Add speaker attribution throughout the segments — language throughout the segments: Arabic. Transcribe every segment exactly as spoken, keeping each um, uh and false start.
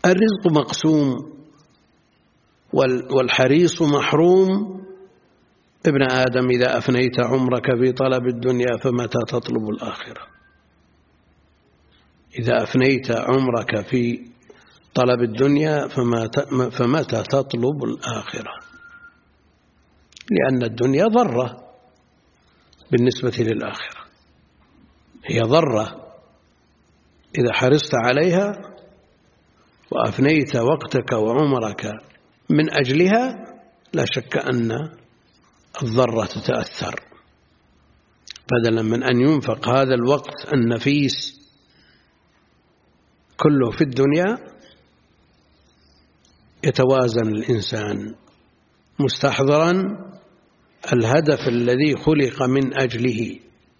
Speaker 1: الرزق مقسوم والحريص محروم. ابن آدم إذا أفنيت عمرك في طلب الدنيا فمتى تطلب الآخرة؟ إذا أفنيت عمرك في طلب الدنيا فمتى تطلب الآخرة؟ لأن الدنيا ضرة بالنسبة للآخرة، هي ضرة. إذا حرصت عليها وأفنيت وقتك وعمرك من أجلها لا شك أن الضرة تتأثر، بدلا من أن ينفق هذا الوقت النفيس كله في الدنيا يتوازن الإنسان مستحضرا الهدف الذي خلق من أجله،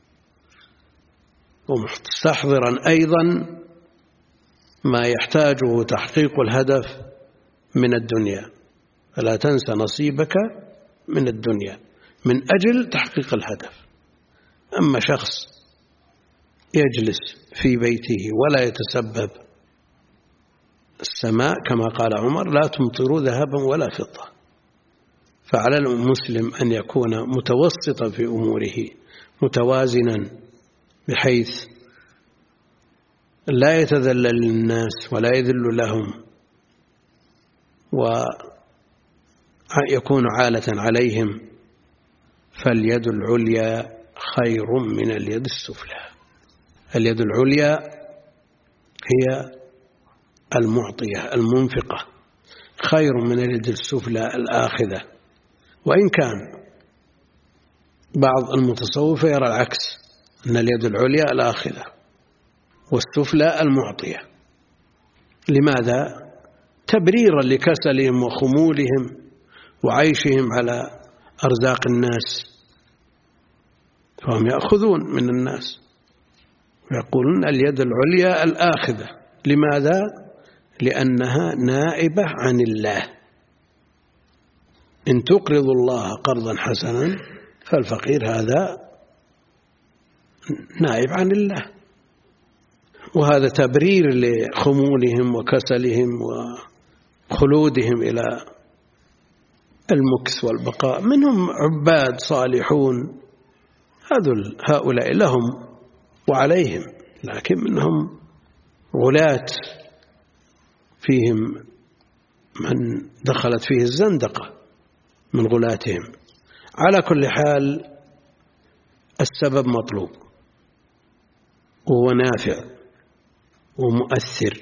Speaker 1: ومستحضرا أيضا ما يحتاجه تحقيق الهدف من الدنيا. فلا تنسى نصيبك من الدنيا من أجل تحقيق الهدف. أما شخص يجلس في بيته ولا يتسبب السماء كما قال عمر لا تمطروا ذهبا ولا فضة، فعلى المسلم أن يكون متوسطا في أموره متوازنا، بحيث لا يتذلل للناس ولا يذل لهم ويكون عالة عليهم. فاليد العليا خير من اليد السفلى. اليد العليا هي المعطية المنفقة، خير من اليد السفلى الآخذة. وإن كان بعض المتصوفة يرى العكس، أن اليد العليا الآخذة والسفلى المعطية. لماذا؟ تبريرا لكسلهم وخمولهم وعيشهم على أرزاق الناس، فهم يأخذون من الناس ويقولون اليد العليا الآخذة. لماذا؟ لأنها نائبة عن الله. إن تقرضوا الله قرضا حسنا فالفقير هذا نائب عن الله، وهذا تبرير لخمولهم وكسلهم وخلودهم إلى المكس والبقاء. منهم عباد صالحون هؤلاء لهم وعليهم، لكن منهم غلاة فيهم من دخلت فيه الزندقة من غلاتهم. على كل حال السبب مطلوب وهو نافع ومؤثر.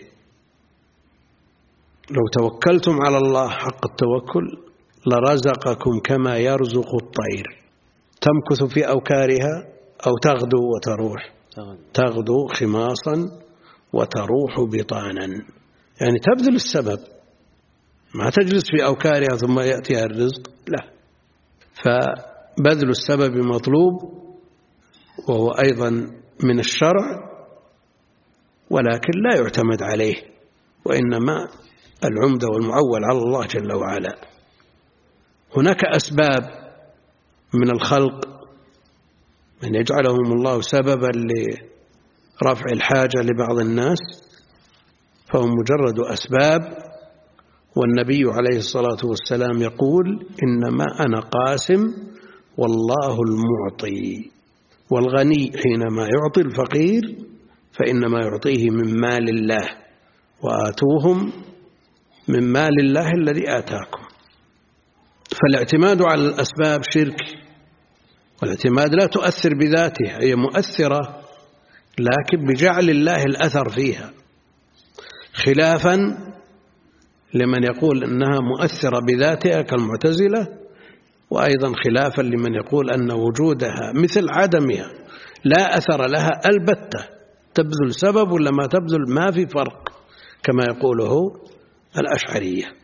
Speaker 1: لو توكلتم على الله حق التوكل لرزقكم كما يرزق الطير تمكث في أوكارها أو تغدو وتروح، تغدو خماصا وتروح بطانا، يعني تبذل السبب، ما تجلس في أوكارها ثم يأتيها الرزق، لا. فبذل السبب مطلوب وهو أيضا من الشرع، ولكن لا يعتمد عليه، وإنما العمدة والمعول على الله جل وعلا. هناك أسباب من الخلق من يجعلهم الله سببا لرفع الحاجة لبعض الناس، فهم مجرد أسباب. والنبي عليه الصلاة والسلام يقول إنما أنا قاسم والله المعطي. والغني حينما يعطي الفقير فإنما يعطيه من مال الله، وآتوهم من مال الله الذي آتاكم. فالاعتماد على الأسباب شرك، والاعتماد لا تؤثر بذاتها، هي مؤثرة لكن بجعل الله الأثر فيها، خلافا لمن يقول أنها مؤثرة بذاتها كالمعتزلة، وأيضا خلافا لمن يقول أن وجودها مثل عدمها لا أثر لها البتة، تبذل سبب ولا ما تبذل ما في فرق، كما يقوله الأشعرية.